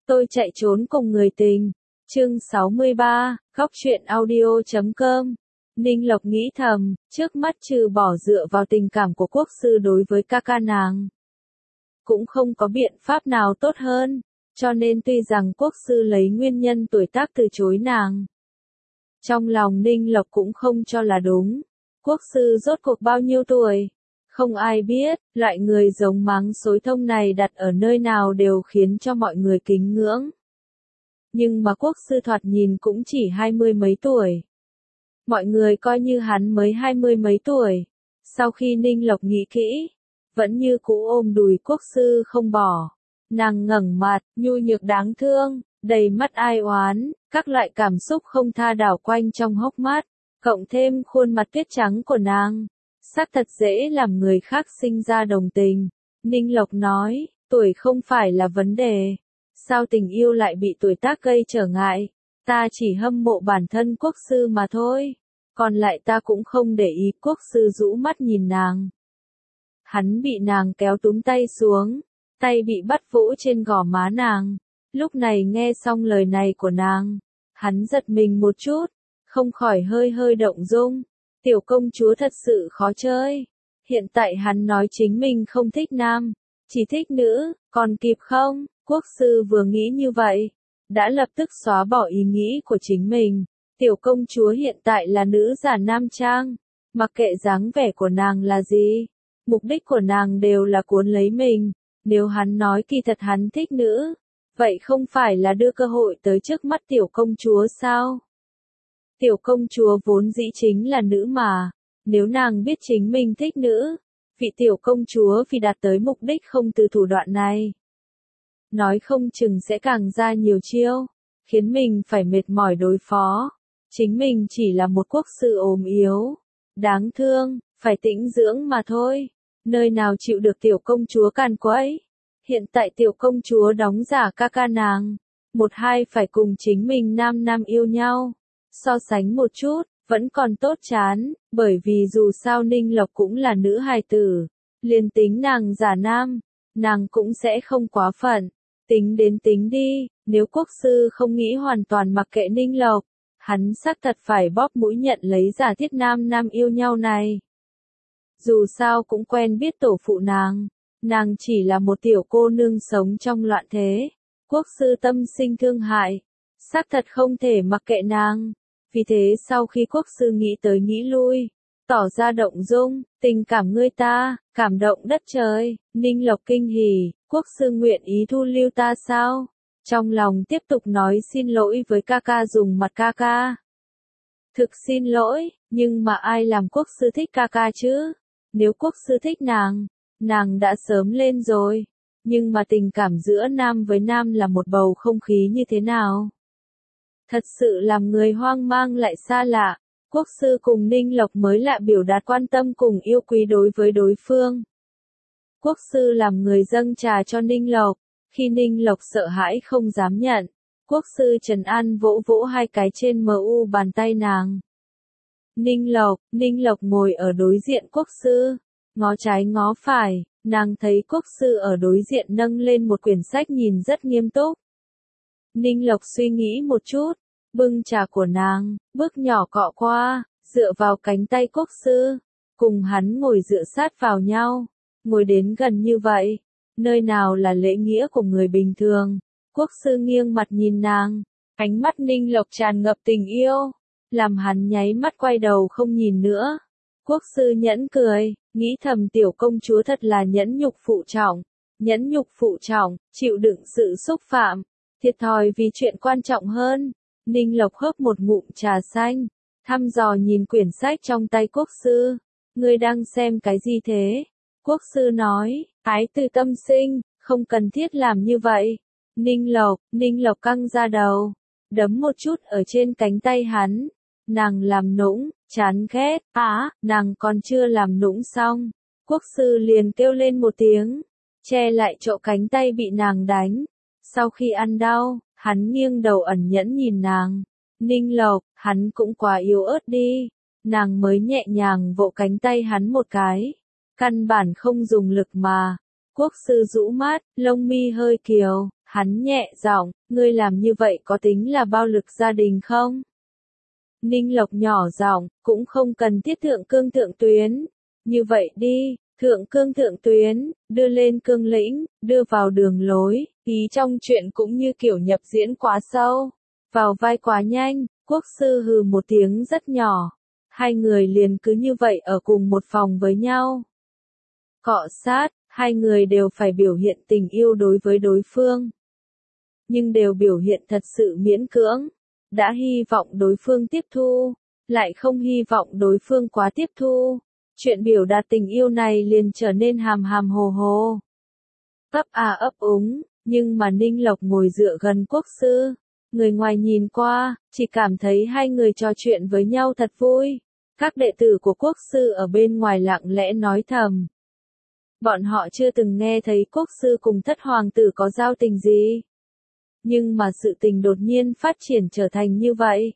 Tôi chạy trốn cùng người tình. Chương 63, Góc truyện audio.com. Ninh Lộc nghĩ thầm, trước mắt trừ bỏ dựa vào tình cảm của quốc sư đối với ca ca nàng, cũng không có biện pháp nào tốt hơn, cho nên tuy rằng quốc sư lấy nguyên nhân tuổi tác từ chối nàng, trong lòng Ninh Lộc cũng không cho là đúng. Quốc sư rốt cuộc bao nhiêu tuổi? Không ai biết, loại người giống mắng xối thông này đặt ở nơi nào đều khiến cho mọi người kính ngưỡng. Nhưng mà quốc sư thoạt nhìn cũng chỉ 20 mấy tuổi. Mọi người coi như hắn mới 20 mấy tuổi. Sau khi Ninh Lộc nghĩ kỹ, vẫn như cũ ôm đùi quốc sư không bỏ. Nàng ngẩng mặt, nhu nhược đáng thương, đầy mắt ai oán, các loại cảm xúc không tha đảo quanh trong hốc mắt, cộng thêm khuôn mặt tuyết trắng của nàng. Xác thật dễ làm người khác sinh ra đồng tình. Ninh Lộc nói, tuổi không phải là vấn đề. Sao tình yêu lại bị tuổi tác gây trở ngại? Ta chỉ hâm mộ bản thân quốc sư mà thôi. Còn lại ta cũng không để ý. Quốc sư rũ mắt nhìn nàng. Hắn bị nàng kéo túm tay xuống. Tay bị bắt vỗ trên gò má nàng. Lúc này nghe xong lời này của nàng, hắn giật mình một chút, không khỏi hơi hơi động dung. Tiểu công chúa thật sự khó chơi. Hiện tại hắn nói chính mình không thích nam, chỉ thích nữ, còn kịp không? Quốc sư vừa nghĩ như vậy, đã lập tức xóa bỏ ý nghĩ của chính mình. Tiểu công chúa hiện tại là nữ giả nam trang, mặc kệ dáng vẻ của nàng là gì, mục đích của nàng đều là cuốn lấy mình. Nếu hắn nói kỳ thật hắn thích nữ, vậy không phải là đưa cơ hội tới trước mắt tiểu công chúa sao? Tiểu công chúa vốn dĩ chính là nữ mà, nếu nàng biết chính mình thích nữ, vị tiểu công chúa vì đạt tới mục đích không từ thủ đoạn này, nói không chừng sẽ càng ra nhiều chiêu, khiến mình phải mệt mỏi đối phó. Chính mình chỉ là một quốc sư ốm yếu, đáng thương, phải tĩnh dưỡng mà thôi, nơi nào chịu được tiểu công chúa càn quấy. Hiện tại tiểu công chúa đóng giả ca ca nàng, một hai phải cùng chính mình nam yêu nhau. So sánh một chút, vẫn còn tốt chán, bởi vì dù sao Ninh Lộc cũng là nữ hài tử, liền tính nàng giả nam, nàng cũng sẽ không quá phận. Tính đến tính đi, nếu quốc sư không nghĩ hoàn toàn mặc kệ Ninh Lộc, hắn xác thật phải bóp mũi nhận lấy giả thiết nam yêu nhau này. Dù sao cũng quen biết tổ phụ nàng chỉ là một tiểu cô nương sống trong loạn thế. Quốc sư tâm sinh thương hại, xác thật không thể mặc kệ nàng. Vì thế sau khi quốc sư nghĩ tới nghĩ lui, tỏ ra động dung, tình cảm ngươi ta, cảm động đất trời. Ninh Lộc kinh hỉ, quốc sư nguyện ý thu lưu ta sao? Trong lòng tiếp tục nói xin lỗi với ca ca, dùng mặt ca ca. Thực xin lỗi, nhưng mà ai làm quốc sư thích ca ca chứ? Nếu quốc sư thích nàng đã sớm lên rồi. Nhưng mà tình cảm giữa nam với nam là một bầu không khí như thế nào? Thật sự làm người hoang mang lại xa lạ. Quốc sư cùng Ninh Lộc mới lạ biểu đạt quan tâm cùng yêu quý đối với đối phương. Quốc sư làm người dâng trà cho Ninh Lộc, khi Ninh Lộc sợ hãi không dám nhận, quốc sư trấn an vỗ vỗ hai cái trên bàn tay nàng. Ninh Lộc ngồi ở đối diện quốc sư, ngó trái ngó phải, nàng thấy quốc sư ở đối diện nâng lên một quyển sách nhìn rất nghiêm túc. Ninh Lộc suy nghĩ một chút, bưng trà của nàng, bước nhỏ cọ qua, dựa vào cánh tay quốc sư, cùng hắn ngồi dựa sát vào nhau, ngồi đến gần như vậy, nơi nào là lễ nghĩa của người bình thường. Quốc sư nghiêng mặt nhìn nàng, ánh mắt Ninh Lộc tràn ngập tình yêu, làm hắn nháy mắt quay đầu không nhìn nữa. Quốc sư nhẫn cười, nghĩ thầm tiểu công chúa thật là nhẫn nhục phụ trọng, chịu đựng sự xúc phạm, thiệt thòi vì chuyện quan trọng hơn. Ninh Lộc hớp một ngụm trà xanh, thăm dò nhìn quyển sách trong tay quốc sư. Ngươi đang xem cái gì thế? Quốc sư nói, ái từ tâm sinh, không cần thiết làm như vậy. Ninh Lộc căng ra đầu, đấm một chút ở trên cánh tay hắn. Nàng làm nũng, chán ghét, nàng còn chưa làm nũng xong. Quốc sư liền kêu lên một tiếng, che lại chỗ cánh tay bị nàng đánh. Sau khi ăn đau, hắn nghiêng đầu ẩn nhẫn nhìn nàng. Ninh Lộc, hắn cũng quá yếu ớt đi. Nàng mới nhẹ nhàng vỗ cánh tay hắn một cái. Căn bản không dùng lực mà. Quốc sư rũ mắt, lông mi hơi kiều, Hắn nhẹ giọng, ngươi làm như vậy có tính là bao lực gia đình không? Ninh Lộc nhỏ giọng, cũng không cần thiết thượng cương thượng tuyến. Như vậy đi, thượng cương thượng tuyến, đưa lên cương lĩnh, đưa vào đường lối, ý trong chuyện cũng như kiểu nhập diễn quá sâu, vào vai quá nhanh, quốc sư hừ một tiếng rất nhỏ. Hai người liền cứ như vậy ở cùng một phòng với nhau. Cọ sát, hai người đều phải biểu hiện tình yêu đối với đối phương. Nhưng đều biểu hiện thật sự miễn cưỡng. Đã hy vọng đối phương tiếp thu, lại không hy vọng đối phương quá tiếp thu. Chuyện biểu đạt tình yêu này liền trở nên hàm hàm hồ hồ. Ấp à ấp úng, nhưng mà Ninh Lộc ngồi dựa gần quốc sư. Người ngoài nhìn qua, chỉ cảm thấy hai người trò chuyện với nhau thật vui. Các đệ tử của quốc sư ở bên ngoài lặng lẽ nói thầm. Bọn họ chưa từng nghe thấy quốc sư cùng thất hoàng tử có giao tình gì. Nhưng mà sự tình đột nhiên phát triển trở thành như vậy.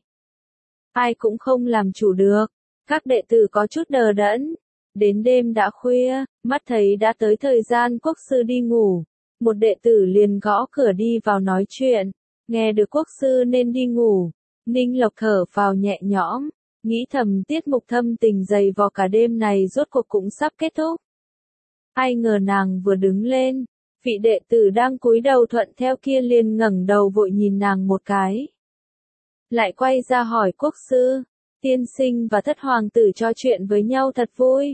Ai cũng không làm chủ được. Các đệ tử có chút đờ đẫn. Đến đêm đã khuya, mắt thấy đã tới thời gian quốc sư đi ngủ. Một đệ tử liền gõ cửa đi vào nói chuyện. Nghe được quốc sư nên đi ngủ. Ninh Lộc thở phào nhẹ nhõm. Nghĩ thầm tiết mục thâm tình dày vò cả đêm này rốt cuộc cũng sắp kết thúc. Ai ngờ nàng vừa đứng lên. Vị đệ tử đang cúi đầu thuận theo kia liền ngẩng đầu vội nhìn nàng một cái. Lại quay ra hỏi quốc sư, tiên sinh và thất hoàng tử trò chuyện với nhau thật vui.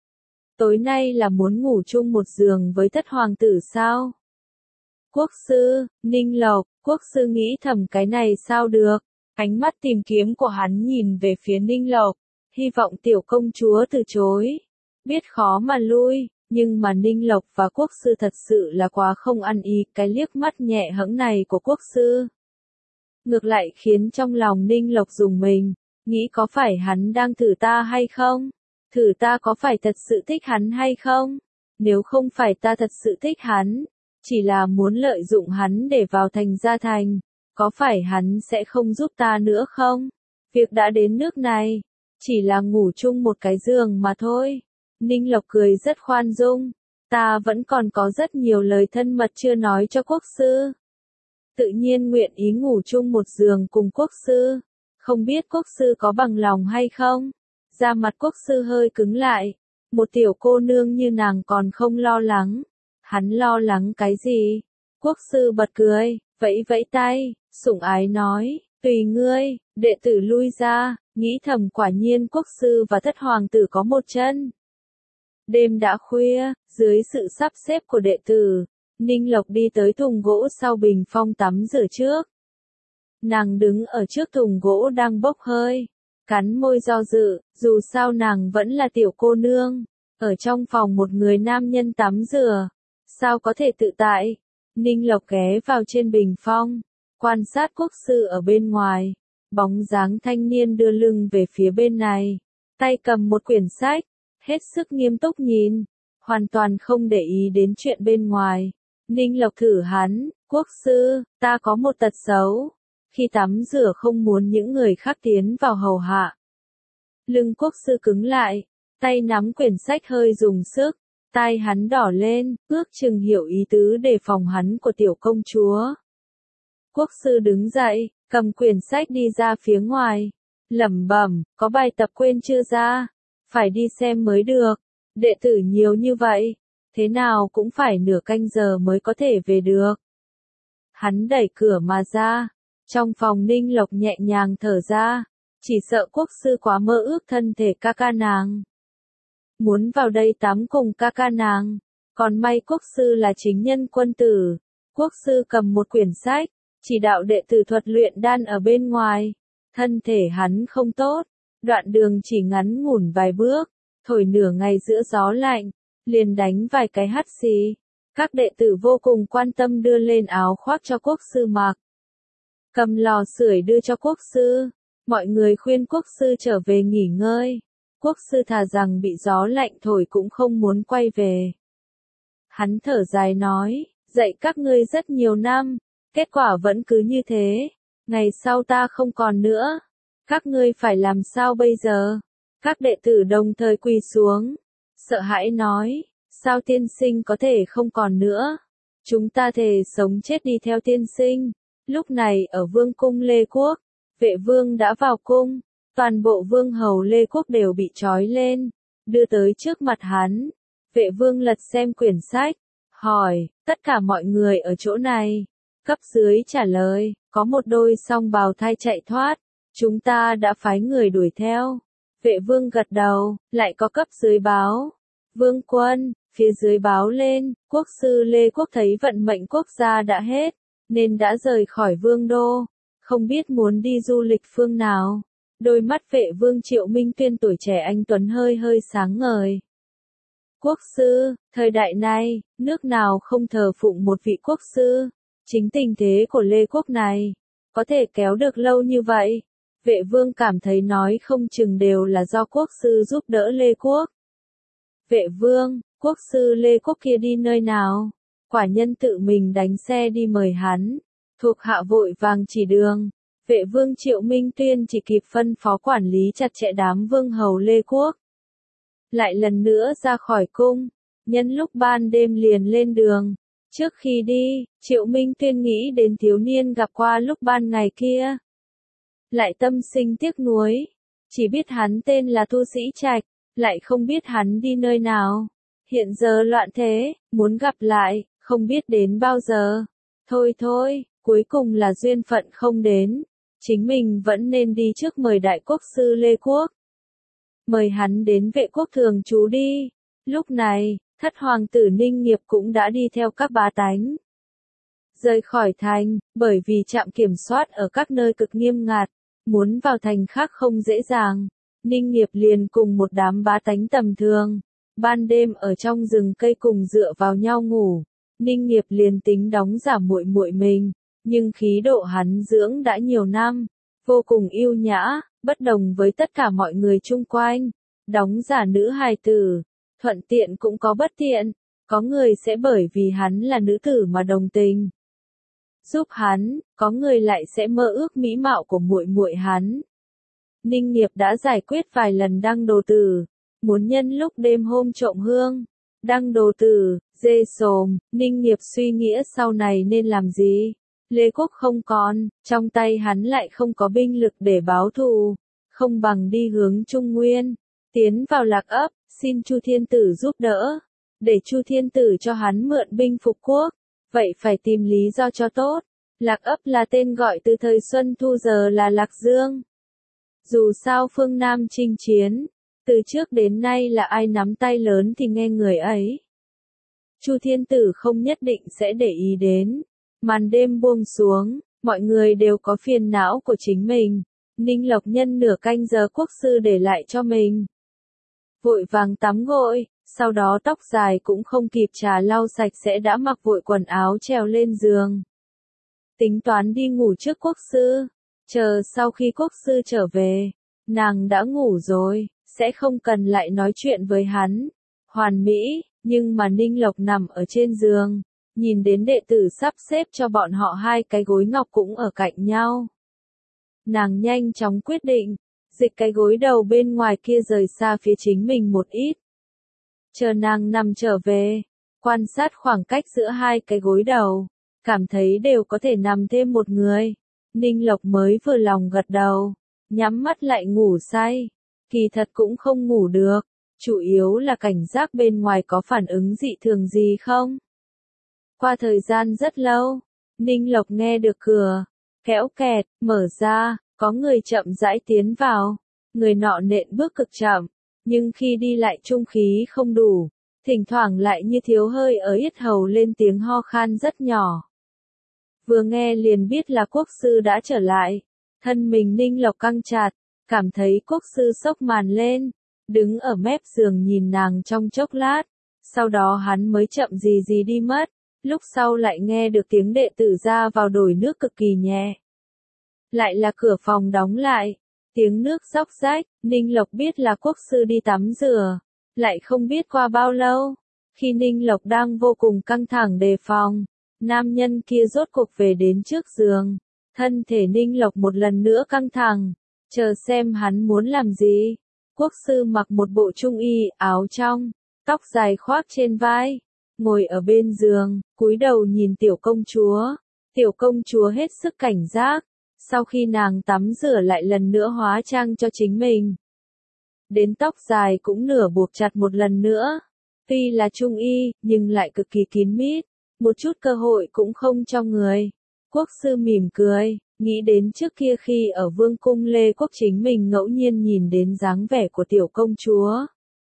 Tối nay là muốn ngủ chung một giường với thất hoàng tử sao? Quốc sư, Ninh Lộc, quốc sư nghĩ thầm cái này sao được. Ánh mắt tìm kiếm của hắn nhìn về phía Ninh Lộc, hy vọng tiểu công chúa từ chối. Biết khó mà lui. Nhưng mà Ninh Lộc và quốc sư thật sự là quá không ăn ý cái liếc mắt nhẹ hẫng này của quốc sư. Ngược lại khiến trong lòng Ninh Lộc rùng mình, nghĩ có phải hắn đang thử ta hay không? Thử ta có phải thật sự thích hắn hay không? Nếu không phải ta thật sự thích hắn, chỉ là muốn lợi dụng hắn để vào thành gia thành, có phải hắn sẽ không giúp ta nữa không? Việc đã đến nước này, chỉ là ngủ chung một cái giường mà thôi. Ninh Lộc cười rất khoan dung, ta vẫn còn có rất nhiều lời thân mật chưa nói cho quốc sư. Tự nhiên nguyện ý ngủ chung một giường cùng quốc sư, không biết quốc sư có bằng lòng hay không? Da mặt quốc sư hơi cứng lại, một tiểu cô nương như nàng còn không lo lắng. Hắn lo lắng cái gì? Quốc sư bật cười, vẫy vẫy tay, sủng ái nói, tùy ngươi, đệ tử lui ra, nghĩ thầm quả nhiên quốc sư và thất hoàng tử có một chân. Đêm đã khuya, dưới sự sắp xếp của đệ tử, Ninh Lộc đi tới thùng gỗ sau bình phong tắm rửa trước. Nàng đứng ở trước thùng gỗ đang bốc hơi, cắn môi do dự, dù sao nàng vẫn là tiểu cô nương, ở trong phòng một người nam nhân tắm rửa, sao có thể tự tại. Ninh Lộc ghé vào trên bình phong, quan sát quốc sư ở bên ngoài, bóng dáng thanh niên đưa lưng về phía bên này, tay cầm một quyển sách. Hết sức nghiêm túc nhìn, hoàn toàn không để ý đến chuyện bên ngoài. Ninh Lộc thử hắn, quốc sư, ta có một tật xấu. Khi tắm rửa không muốn những người khác tiến vào hầu hạ. Lưng quốc sư cứng lại, tay nắm quyển sách hơi dùng sức, tai hắn đỏ lên, ước chừng hiểu ý tứ đề phòng hắn của tiểu công chúa. Quốc sư đứng dậy, cầm quyển sách đi ra phía ngoài, lẩm bẩm, có bài tập quên chưa ra? Phải đi xem mới được, đệ tử nhiều như vậy, thế nào cũng phải nửa canh giờ mới có thể về được. Hắn đẩy cửa mà ra, trong phòng Ninh Lộc nhẹ nhàng thở ra, chỉ sợ quốc sư quá mơ ước thân thể ca ca nàng. Muốn vào đây tắm cùng ca ca nàng, còn may quốc sư là chính nhân quân tử, quốc sư cầm một quyển sách, chỉ đạo đệ tử thuật luyện đan ở bên ngoài, thân thể hắn không tốt. Đoạn đường chỉ ngắn ngủn vài bước, thổi nửa ngày giữa gió lạnh, liền đánh vài cái hắt xì. Các đệ tử vô cùng quan tâm đưa lên áo khoác cho quốc sư mặc. Cầm lò sưởi đưa cho quốc sư, mọi người khuyên quốc sư trở về nghỉ ngơi. Quốc sư thà rằng bị gió lạnh thổi cũng không muốn quay về. Hắn thở dài nói, dạy các ngươi rất nhiều năm, kết quả vẫn cứ như thế, ngày sau ta không còn nữa. Các ngươi phải làm sao bây giờ? Các đệ tử đồng thời quỳ xuống, sợ hãi nói, sao tiên sinh có thể không còn nữa? Chúng ta thề sống chết đi theo tiên sinh. Lúc này ở vương cung Lê Quốc, vệ vương đã vào cung, toàn bộ vương hầu Lê Quốc đều bị trói lên, đưa tới trước mặt hắn. Vệ vương lật xem quyển sách, hỏi, tất cả mọi người ở chỗ này. Cấp dưới trả lời, có một đôi song bào thai chạy thoát, chúng ta đã phái người đuổi theo. Vệ vương gật đầu, lại có cấp dưới báo. Vương quân, phía dưới báo lên, quốc sư Lê Quốc thấy vận mệnh quốc gia đã hết, nên đã rời khỏi vương đô, không biết muốn đi du lịch phương nào. Đôi mắt vệ vương Triệu Minh Tuyên tuổi trẻ anh tuấn hơi hơi sáng ngời. Quốc sư, thời đại này, nước nào không thờ phụng một vị quốc sư? Chính tình thế của Lê Quốc này, có thể kéo được lâu như vậy. Vệ vương cảm thấy nói không chừng đều là do quốc sư giúp đỡ Lê Quốc. Vệ vương, quốc sư Lê Quốc kia đi nơi nào? Quả nhân tự mình đánh xe đi mời hắn. Thuộc hạ vội vàng chỉ đường. Vệ vương Triệu Minh Tuyên chỉ kịp phân phó quản lý chặt chẽ đám vương hầu Lê Quốc. Lại lần nữa ra khỏi cung, nhân lúc ban đêm liền lên đường. Trước khi đi, Triệu Minh Tuyên nghĩ đến thiếu niên gặp qua lúc ban ngày kia. Lại tâm sinh tiếc nuối, chỉ biết hắn tên là Tu Sĩ Trạch, lại không biết hắn đi nơi nào. Hiện giờ loạn thế, muốn gặp lại, không biết đến bao giờ. Thôi thôi, cuối cùng là duyên phận không đến. Chính mình vẫn nên đi trước mời đại quốc sư Lê Quốc. Mời hắn đến vệ quốc thường trú đi. Lúc này, thất hoàng tử Ninh Nghiệp cũng đã đi theo các bá tánh. Rời khỏi thành, bởi vì trạm kiểm soát ở các nơi cực nghiêm ngặt, muốn vào thành khác không dễ dàng. Ninh Nghiệp liền cùng một đám bá tánh tầm thường, ban đêm ở trong rừng cây cùng dựa vào nhau ngủ. Ninh Nghiệp liền tính đóng giả muội muội mình, nhưng khí độ hắn dưỡng đã nhiều năm, vô cùng yêu nhã, bất đồng với tất cả mọi người chung quanh. Đóng giả nữ hài tử, thuận tiện cũng có bất tiện, có người sẽ bởi vì hắn là nữ tử mà đồng tình giúp hắn, có người lại sẽ mơ ước mỹ mạo của muội muội hắn. Ninh Nghiệp đã giải quyết vài lần đăng đồ tử, muốn nhân lúc đêm hôm trộm hương. Đăng đồ tử, dê sồm, Ninh Nghiệp suy nghĩa sau này nên làm gì. Lê Quốc không còn, trong tay hắn lại không có binh lực để báo thù, không bằng đi hướng Trung Nguyên, tiến vào Lạc Ấp, xin Chu Thiên Tử giúp đỡ, để Chu Thiên Tử cho hắn mượn binh phục quốc. Vậy phải tìm lý do cho tốt. Lạc Ấp là tên gọi từ thời Xuân Thu, giờ là Lạc Dương. Dù sao phương Nam chinh chiến, từ trước đến nay là ai nắm tay lớn thì nghe người ấy. Chu Thiên Tử không nhất định sẽ để ý đến. Màn đêm buông xuống, mọi người đều có phiền não của chính mình. Ninh Lộc nhân nửa canh giờ quốc sư để lại cho mình. Vội vàng tắm gội, sau đó tóc dài cũng không kịp trà lau sạch sẽ đã mặc vội quần áo trèo lên giường. Tính toán đi ngủ trước quốc sư, chờ sau khi quốc sư trở về, nàng đã ngủ rồi, sẽ không cần lại nói chuyện với hắn. Hoàn mỹ, nhưng mà Ninh Lộc nằm ở trên giường, nhìn đến đệ tử sắp xếp cho bọn họ hai cái gối ngọc cũng ở cạnh nhau. Nàng nhanh chóng quyết định, dịch cái gối đầu bên ngoài kia rời xa phía chính mình một ít. Chờ nàng nằm trở về, quan sát khoảng cách giữa hai cái gối đầu, cảm thấy đều có thể nằm thêm một người. Ninh Lộc mới vừa lòng gật đầu, nhắm mắt lại ngủ say. Kỳ thật cũng không ngủ được, chủ yếu là cảnh giác bên ngoài có phản ứng dị thường gì không. Qua thời gian rất lâu, Ninh Lộc nghe được cửa kéo kẹt, mở ra, có người chậm rãi tiến vào. Người nọ nện bước cực chậm, nhưng khi đi lại trung khí không đủ, thỉnh thoảng lại như thiếu hơi ở yết hầu lên tiếng ho khan rất nhỏ. Vừa nghe liền biết là quốc sư đã trở lại, thân mình Ninh Lộc căng chặt, cảm thấy quốc sư xốc màn lên, đứng ở mép giường nhìn nàng trong chốc lát, sau đó hắn mới chậm gì gì đi mất, lúc sau lại nghe được tiếng đệ tử ra vào đổi nước cực kỳ nhẹ. Lại là cửa phòng đóng lại, tiếng nước róc rách, Ninh Lộc biết là quốc sư đi tắm rửa, lại không biết qua bao lâu, khi Ninh Lộc đang vô cùng căng thẳng đề phòng, nam nhân kia rốt cuộc về đến trước giường, thân thể Ninh Lộc một lần nữa căng thẳng, chờ xem hắn muốn làm gì. Quốc sư mặc một bộ trung y, áo trong, tóc dài khoác trên vai, ngồi ở bên giường, cúi đầu nhìn tiểu công chúa. Tiểu công chúa hết sức cảnh giác, sau khi nàng tắm rửa lại lần nữa hóa trang cho chính mình. Đến tóc dài cũng nửa buộc chặt một lần nữa. Tuy là trung y, nhưng lại cực kỳ kín mít, một chút cơ hội cũng không cho người. Quốc sư mỉm cười, nghĩ đến trước kia khi ở vương cung Lê Quốc chính mình ngẫu nhiên nhìn đến dáng vẻ của tiểu công chúa.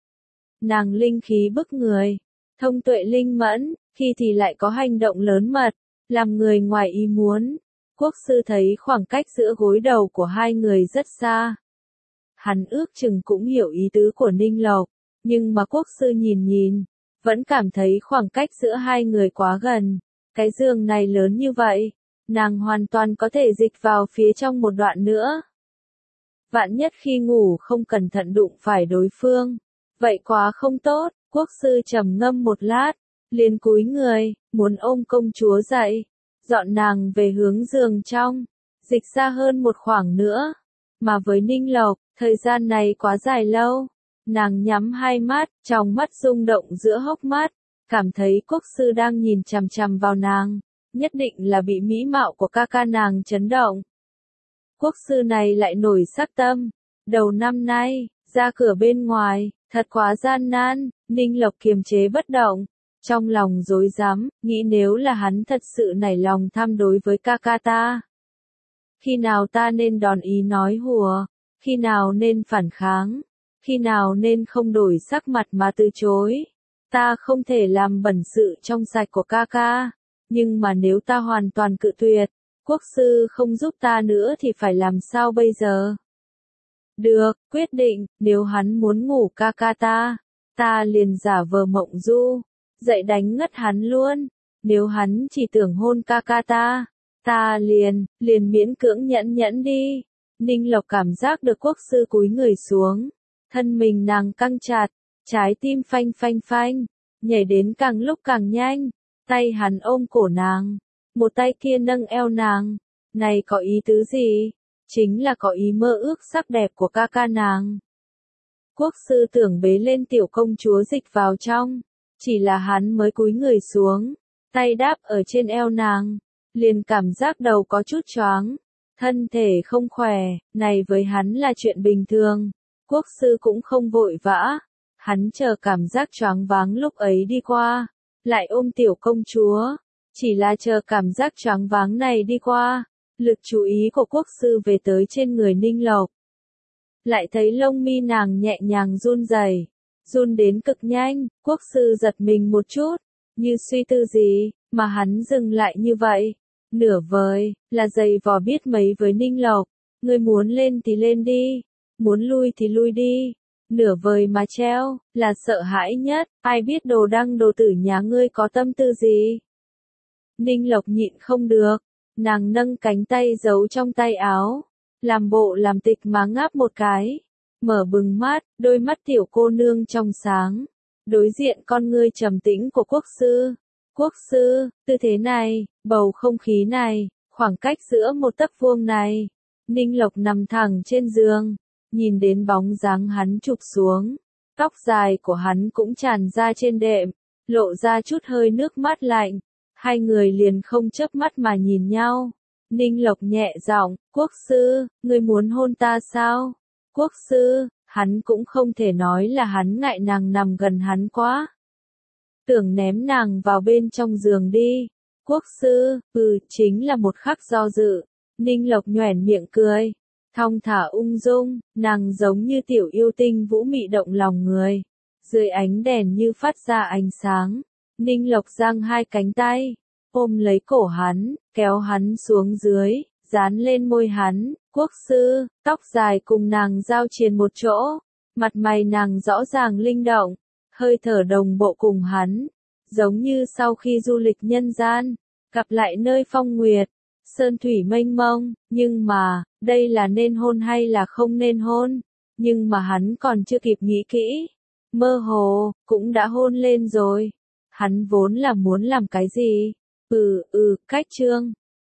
Nàng linh khí bức người, thông tuệ linh mẫn, khi thì lại có hành động lớn mật, làm người ngoài ý muốn. Quốc sư thấy khoảng cách giữa gối đầu của hai người rất xa. Hắn ước chừng cũng hiểu ý tứ của Ninh Lộc, nhưng mà quốc sư nhìn nhìn, vẫn cảm thấy khoảng cách giữa hai người quá gần. Cái giường này lớn như vậy, nàng hoàn toàn có thể dịch vào phía trong một đoạn nữa. Vạn nhất khi ngủ không cẩn thận đụng phải đối phương, vậy quá không tốt. Quốc sư trầm ngâm một lát, liền cúi người, muốn ôm công chúa dậy, dọn nàng về hướng giường trong, dịch ra hơn một khoảng nữa. Mà với Ninh Lộc, thời gian này quá dài lâu. Nàng nhắm hai mắt, trong mắt rung động giữa hốc mắt, cảm thấy quốc sư đang nhìn chằm chằm vào nàng, nhất định là bị mỹ mạo của ca ca nàng chấn động. Quốc sư này lại nổi sát tâm, đầu năm nay, ra cửa bên ngoài, thật quá gian nan. Ninh Lộc kiềm chế bất động, trong lòng rối rắm, nghĩ nếu là hắn thật sự nảy lòng tham đối với ca ca ta. Khi nào ta nên đòn ý nói hùa, khi nào nên phản kháng, khi nào nên không đổi sắc mặt mà từ chối. Ta không thể làm bẩn sự trong sạch của ca ca, nhưng mà nếu ta hoàn toàn cự tuyệt, quốc sư không giúp ta nữa thì phải làm sao bây giờ? Được, quyết định, nếu hắn muốn ngủ ca ca ta liền giả vờ mộng du, dậy đánh ngất hắn luôn. Nếu hắn chỉ tưởng hôn ca ca ta liền miễn cưỡng nhẫn nhẫn đi. Ninh Lộc cảm giác được quốc sư cúi người xuống, thân mình nàng căng chặt, trái tim phanh phanh phanh, nhảy đến càng lúc càng nhanh, tay hắn ôm cổ nàng, một tay kia nâng eo nàng, này có ý tứ gì? Chính là có ý mơ ước sắc đẹp của ca ca nàng. Quốc sư tưởng bế lên tiểu công chúa dịch vào trong, chỉ là hắn mới cúi người xuống, tay đáp ở trên eo nàng, liền cảm giác đầu có chút choáng, thân thể không khỏe, này với hắn là chuyện bình thường. Quốc sư cũng không vội vã, hắn chờ cảm giác choáng váng lúc ấy đi qua, lại ôm tiểu công chúa, chỉ là chờ cảm giác choáng váng này đi qua, lực chú ý của quốc sư về tới trên người Ninh Lộc. Lại thấy lông mi nàng nhẹ nhàng run rẩy, run đến cực nhanh. Quốc sư giật mình một chút, như suy tư gì, mà hắn dừng lại như vậy. Nửa vời, là giày vò biết mấy với Ninh Lộc, ngươi muốn lên thì lên đi, muốn lui thì lui đi. Nửa vời mà treo, là sợ hãi nhất, ai biết đồ đăng đồ tử nhà ngươi có tâm tư gì. Ninh Lộc nhịn không được, nàng nâng cánh tay giấu trong tay áo, làm bộ làm tịch mà ngáp một cái, mở bừng mắt, đôi mắt tiểu cô nương trong sáng, đối diện con ngươi trầm tĩnh của quốc sư. Quốc sư, tư thế này, bầu không khí này, khoảng cách giữa một tấc vuông này. Ninh Lộc nằm thẳng trên giường, nhìn đến bóng dáng hắn chụp xuống, tóc dài của hắn cũng tràn ra trên đệm, lộ ra chút hơi nước mắt lạnh. Hai người liền không chớp mắt mà nhìn nhau. Ninh Lộc nhẹ giọng, quốc sư, ngươi muốn hôn ta sao? Quốc sư, hắn cũng không thể nói là hắn ngại nàng nằm gần hắn quá. Tưởng ném nàng vào bên trong giường đi. Quốc sư, chính là một khắc do dự. Ninh Lộc nhoẻn miệng cười, thong thả ung dung, nàng giống như tiểu yêu tinh vũ mị động lòng người. Dưới ánh đèn như phát ra ánh sáng, Ninh Lộc giang hai cánh tay, ôm lấy cổ hắn, kéo hắn xuống dưới, dán lên môi hắn. Quốc sư, tóc dài cùng nàng giao triền một chỗ, mặt mày nàng rõ ràng linh động, hơi thở đồng bộ cùng hắn, giống như sau khi du lịch nhân gian, gặp lại nơi phong nguyệt, sơn thủy mênh mông. Nhưng mà, đây là nên hôn hay là không nên hôn? Nhưng mà hắn còn chưa kịp nghĩ kỹ, mơ hồ, cũng đã hôn lên rồi. Hắn vốn là muốn làm cái gì? Cách chương